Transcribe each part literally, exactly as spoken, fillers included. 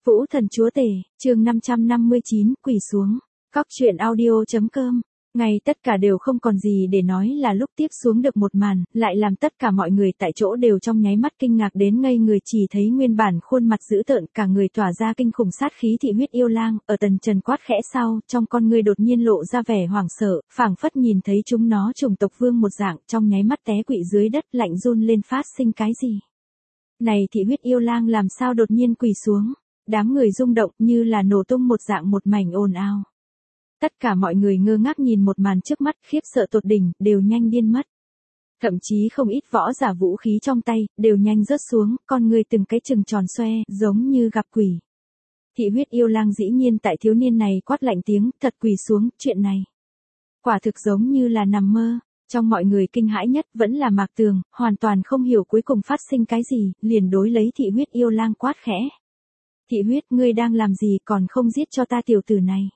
Vũ thần chúa tể, chương năm trăm năm mươi chín, quỳ xuống. Cóc truyện audio chấm com. Ngày tất cả đều không còn gì để nói là lúc tiếp xuống được một màn, lại làm tất cả mọi người tại chỗ đều trong nháy mắt kinh ngạc đến ngây người, chỉ thấy nguyên bản khuôn mặt dữ tợn cả người tỏa ra kinh khủng sát khí thị huyết yêu lang, ở tần trần quát khẽ sau, trong con người đột nhiên lộ ra vẻ hoảng sợ, phảng phất nhìn thấy chúng nó chủng tộc vương một dạng, trong nháy mắt té quỵ dưới đất lạnh run lên phát sinh cái gì. Này thị huyết yêu lang làm sao đột nhiên quỳ xuống, đám người rung động như là nổ tung một dạng một mảnh ồn ào. Tất cả mọi người ngơ ngác nhìn một màn trước mắt khiếp sợ tột đỉnh, đều nhanh điên mất. Thậm chí không ít võ giả vũ khí trong tay, đều nhanh rớt xuống, con người từng cái chừng tròn xoe, giống như gặp quỷ. Thị huyết yêu lang dĩ nhiên tại thiếu niên này quát lạnh tiếng, thật quỳ xuống, chuyện này. Quả thực giống như là nằm mơ, trong mọi người kinh hãi nhất vẫn là Mạc Tường, hoàn toàn không hiểu cuối cùng phát sinh cái gì, liền đối lấy thị huyết yêu lang quát khẽ. Thị huyết, ngươi đang làm gì còn không giết cho ta tiểu tử này.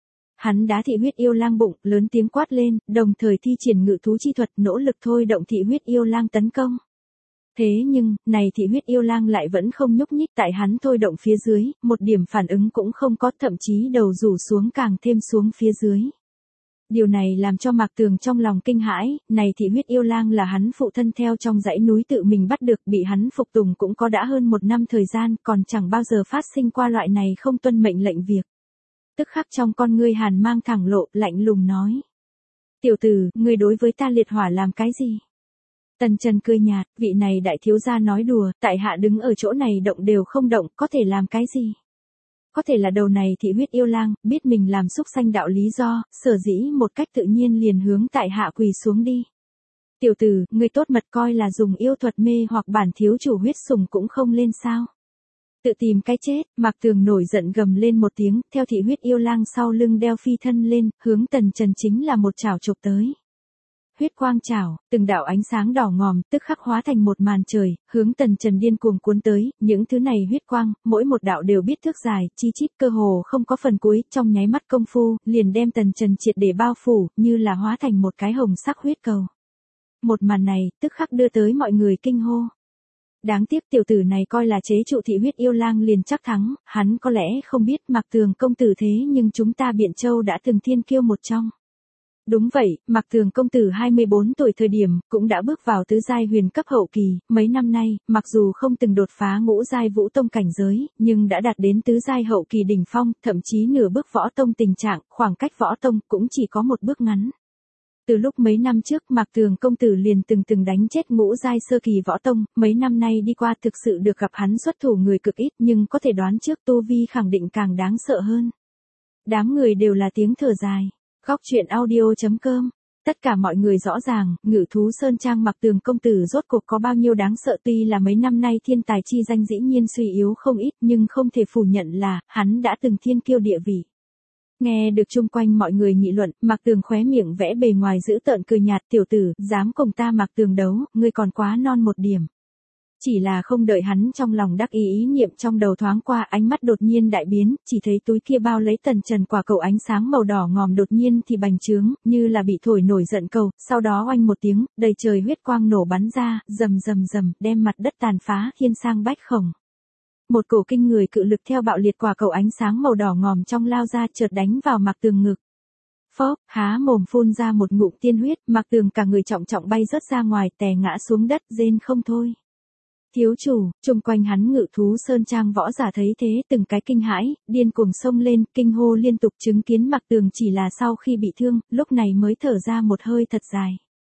Hắn đá thị huyết yêu lang bụng, lớn tiếng quát lên, đồng thời thi triển ngự thú chi thuật nỗ lực thôi động thị huyết yêu lang tấn công. Thế nhưng, này thị huyết yêu lang lại vẫn không nhúc nhích tại hắn thôi động phía dưới, một điểm phản ứng cũng không có, thậm chí đầu rủ xuống càng thêm xuống phía dưới. Điều này làm cho Mạc Tường trong lòng kinh hãi, này thị huyết yêu lang là hắn phụ thân theo trong dãy núi tự mình bắt được, bị hắn phục tùng cũng có đã hơn một năm thời gian, còn chẳng bao giờ phát sinh qua loại này không tuân mệnh lệnh việc. Tức khắc trong con ngươi hàn mang thẳng lộ, lạnh lùng nói. Tiểu tử, ngươi đối với ta liệt hỏa làm cái gì? Tần Trần cười nhạt, vị này đại thiếu gia nói đùa, tại hạ đứng ở chỗ này động đều không động, có thể làm cái gì? Có thể là đầu này thị huyết yêu lang, biết mình làm xúc sanh đạo lý do, sở dĩ một cách tự nhiên liền hướng tại hạ quỳ xuống đi. Tiểu tử, ngươi tốt mật coi là dùng yêu thuật mê hoặc bản thiếu chủ huyết sủng cũng không lên sao? Tự tìm cái chết, Mạc Tường nổi giận gầm lên một tiếng, theo thị huyết yêu lang sau lưng đeo phi thân lên, hướng Tần Trần chính là một chảo chụp tới. Huyết quang chảo, từng đạo ánh sáng đỏ ngòm, tức khắc hóa thành một màn trời, hướng Tần Trần điên cuồng cuốn tới, những thứ này huyết quang, mỗi một đạo đều biết thước dài, chi chít cơ hồ không có phần cuối, trong nháy mắt công phu, liền đem Tần Trần triệt để bao phủ, như là hóa thành một cái hồng sắc huyết cầu. Một màn này, tức khắc đưa tới mọi người kinh hô. Đáng tiếc tiểu tử này coi là chế trụ thị huyết yêu lang liền chắc thắng, hắn có lẽ không biết Mạc Tường công tử thế nhưng chúng ta Biện Châu đã từng thiên kiêu một trong. Đúng vậy, Mạc Tường công tử hai mươi bốn tuổi thời điểm, cũng đã bước vào tứ giai huyền cấp hậu kỳ, mấy năm nay, mặc dù không từng đột phá ngũ giai vũ tông cảnh giới, nhưng đã đạt đến tứ giai hậu kỳ đỉnh phong, thậm chí nửa bước võ tông tình trạng, khoảng cách võ tông cũng chỉ có một bước ngắn. Từ lúc mấy năm trước Mạc Tường công tử liền từng từng đánh chết ngũ giai sơ kỳ võ tông, mấy năm nay đi qua thực sự được gặp hắn xuất thủ người cực ít nhưng có thể đoán trước tu vi khẳng định càng đáng sợ hơn. Đám người đều là tiếng thở dài. Góc truyện audio chấm com. Tất cả mọi người rõ ràng, Ngự thú Sơn Trang Mạc Tường công tử rốt cuộc có bao nhiêu đáng sợ, tuy là mấy năm nay thiên tài chi danh dĩ nhiên suy yếu không ít nhưng không thể phủ nhận là, hắn đã từng thiên kiêu địa vị. Nghe được chung quanh mọi người nghị luận, Mạc Tường khóe miệng vẽ bề ngoài giữ tợn cười nhạt, tiểu tử, dám cùng ta Mạc Tường đấu, ngươi còn quá non một điểm. Chỉ là không đợi hắn trong lòng đắc ý ý niệm trong đầu thoáng qua, ánh mắt đột nhiên đại biến, chỉ thấy túi kia bao lấy Tần Trần quả cầu ánh sáng màu đỏ ngòm đột nhiên thì bành trướng, như là bị thổi nổi giận cầu, sau đó oanh một tiếng, đầy trời huyết quang nổ bắn ra, rầm rầm rầm, đem mặt đất tàn phá, thiên sang bách khổng. Một cổ kinh người cự lực theo bạo liệt quả cầu ánh sáng màu đỏ ngòm trong lao ra, chợt đánh vào Mạc Tường ngực. Phốc, há mồm phun ra một ngụm tiên huyết, Mạc Tường cả người trọng trọng bay rớt ra ngoài, tè ngã xuống đất, rên không thôi. Thiếu chủ, chung quanh hắn Ngự thú Sơn Trang võ giả thấy thế từng cái kinh hãi, điên cuồng xông lên, kinh hô liên tục, chứng kiến Mạc Tường chỉ là sau khi bị thương, lúc này mới thở ra một hơi thật dài.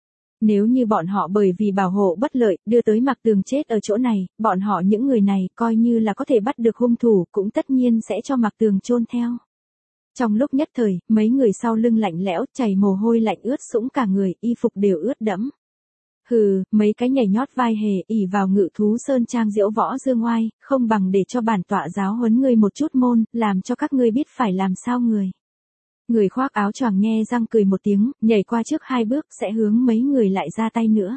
Nếu như bọn họ bởi vì bảo hộ bất lợi, đưa tới Mạc Tường chết ở chỗ này, bọn họ những người này, coi như là có thể bắt được hung thủ, cũng tất nhiên sẽ cho Mạc Tường chôn theo. Trong lúc nhất thời, mấy người sau lưng lạnh lẽo, chảy mồ hôi lạnh ướt sũng cả người, y phục đều ướt đẫm. Hừ, mấy cái nhảy nhót vai hề, ỉ vào Ngự thú Sơn Trang diễu võ dương oai, không bằng để cho bản tọa giáo huấn ngươi một chút môn, làm cho các ngươi biết phải làm sao người. Người khoác áo choàng nhe răng cười một tiếng, nhảy qua trước hai bước, sẽ hướng mấy người lại ra tay nữa.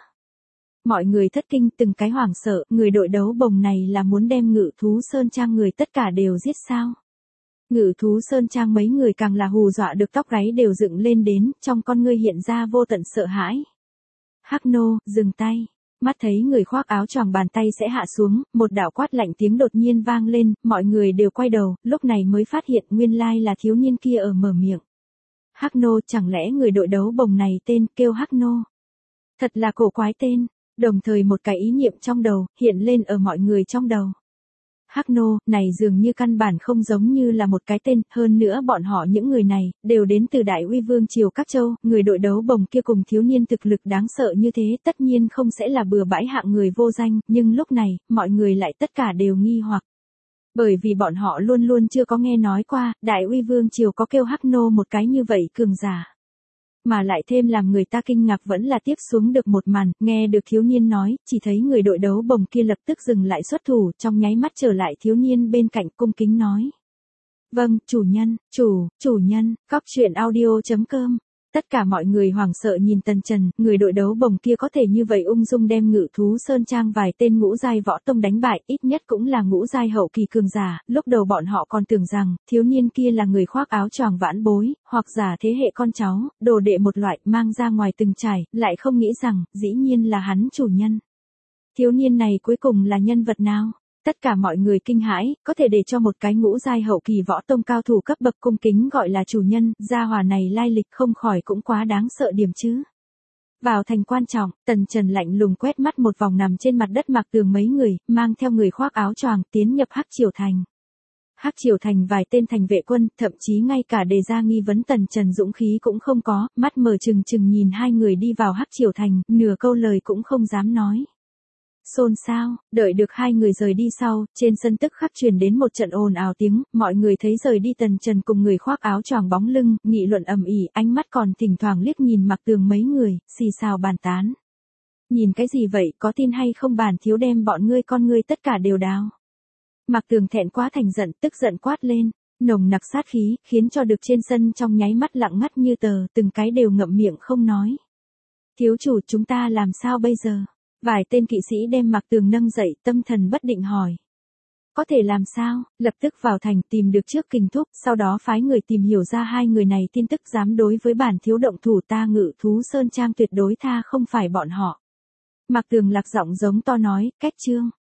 Mọi người thất kinh, từng cái hoảng sợ, người đội đấu bồng này là muốn đem Ngự thú Sơn Trang người tất cả đều giết sao. Ngự thú Sơn Trang mấy người càng là hù dọa được tóc gáy đều dựng lên đến, trong con ngươi hiện ra vô tận sợ hãi. Hắc nô, dừng tay. Mắt thấy người khoác áo choàng bàn tay sẽ hạ xuống, một đạo quát lạnh tiếng đột nhiên vang lên, mọi người đều quay đầu, lúc này mới phát hiện nguyên lai là thiếu niên kia ở mở miệng. Hắc Nô, chẳng lẽ người đội đấu bồng này tên kêu Hắc Nô? Thật là cổ quái tên, đồng thời một cái ý niệm trong đầu, hiện lên ở mọi người trong đầu. Hắc Nô, này dường như căn bản không giống như là một cái tên, hơn nữa bọn họ những người này, đều đến từ Đại Uy Vương triều các châu, người đội đấu bồng kia cùng thiếu niên thực lực đáng sợ như thế tất nhiên không sẽ là bừa bãi hạng người vô danh, nhưng lúc này, mọi người lại tất cả đều nghi hoặc. Bởi vì bọn họ luôn luôn chưa có nghe nói qua, Đại Uy Vương triều có kêu Hắc Nô một cái như vậy cường giả. Mà lại thêm làm người ta kinh ngạc vẫn là tiếp xuống được một màn, nghe được thiếu niên nói, chỉ thấy người đội đấu bồng kia lập tức dừng lại xuất thủ, trong nháy mắt trở lại thiếu niên bên cạnh cung kính nói. Vâng, chủ nhân, chủ, chủ nhân, cóc truyện audio chấm com. Tất cả mọi người hoảng sợ nhìn Tần Trần, người đội đấu bồng kia có thể như vậy ung dung đem Ngự Thú Sơn Trang vài tên ngũ giai võ tông đánh bại, ít nhất cũng là ngũ giai hậu kỳ cường giả, lúc đầu bọn họ còn tưởng rằng, thiếu niên kia là người khoác áo choàng vãn bối, hoặc giả thế hệ con cháu, đồ đệ một loại, mang ra ngoài từng trải, lại không nghĩ rằng, dĩ nhiên là hắn chủ nhân. Thiếu niên này cuối cùng là nhân vật nào? Tất cả mọi người kinh hãi, có thể để cho một cái ngũ giai hậu kỳ võ tông cao thủ cấp bậc cung kính gọi là chủ nhân, gia hỏa này lai lịch không khỏi cũng quá đáng sợ điểm chứ. Vào thành quan trọng, Tần Trần lạnh lùng quét mắt một vòng nằm trên mặt đất Mạc Tường mấy người, mang theo người khoác áo choàng tiến nhập Hắc Triều Thành. Hắc Triều Thành vài tên thành vệ quân, thậm chí ngay cả đề ra nghi vấn Tần Trần dũng khí cũng không có, mắt mở trừng trừng nhìn hai người đi vào Hắc Triều Thành, nửa câu lời cũng không dám nói. Xôn xao, đợi được hai người rời đi sau, trên sân tức khắc truyền đến một trận ồn ào tiếng, mọi người thấy rời đi Tần Trần cùng người khoác áo choàng bóng lưng, nghị luận ầm ĩ, ánh mắt còn thỉnh thoảng liếc nhìn Mạc Tường mấy người, xì xào bàn tán. Nhìn cái gì vậy, có tin hay không bản thiếu đem bọn ngươi con ngươi tất cả đều đào. Mạc Tường thẹn quá thành giận, tức giận quát lên, nồng nặc sát khí, khiến cho được trên sân trong nháy mắt lặng ngắt như tờ, từng cái đều ngậm miệng không nói. Thiếu chủ, chúng ta làm sao bây giờ? Vài tên kỵ sĩ đem Mạc Tường nâng dậy, tâm thần bất định hỏi. Có thể làm sao? Lập tức vào thành tìm được trước Kình Thúc, sau đó phái người tìm hiểu ra hai người này tin tức, dám đối với bản thiếu động thủ ta Ngự Thú Sơn Trang tuyệt đối tha không phải bọn họ. Mạc Tường lạc giọng giống to nói, kết chương.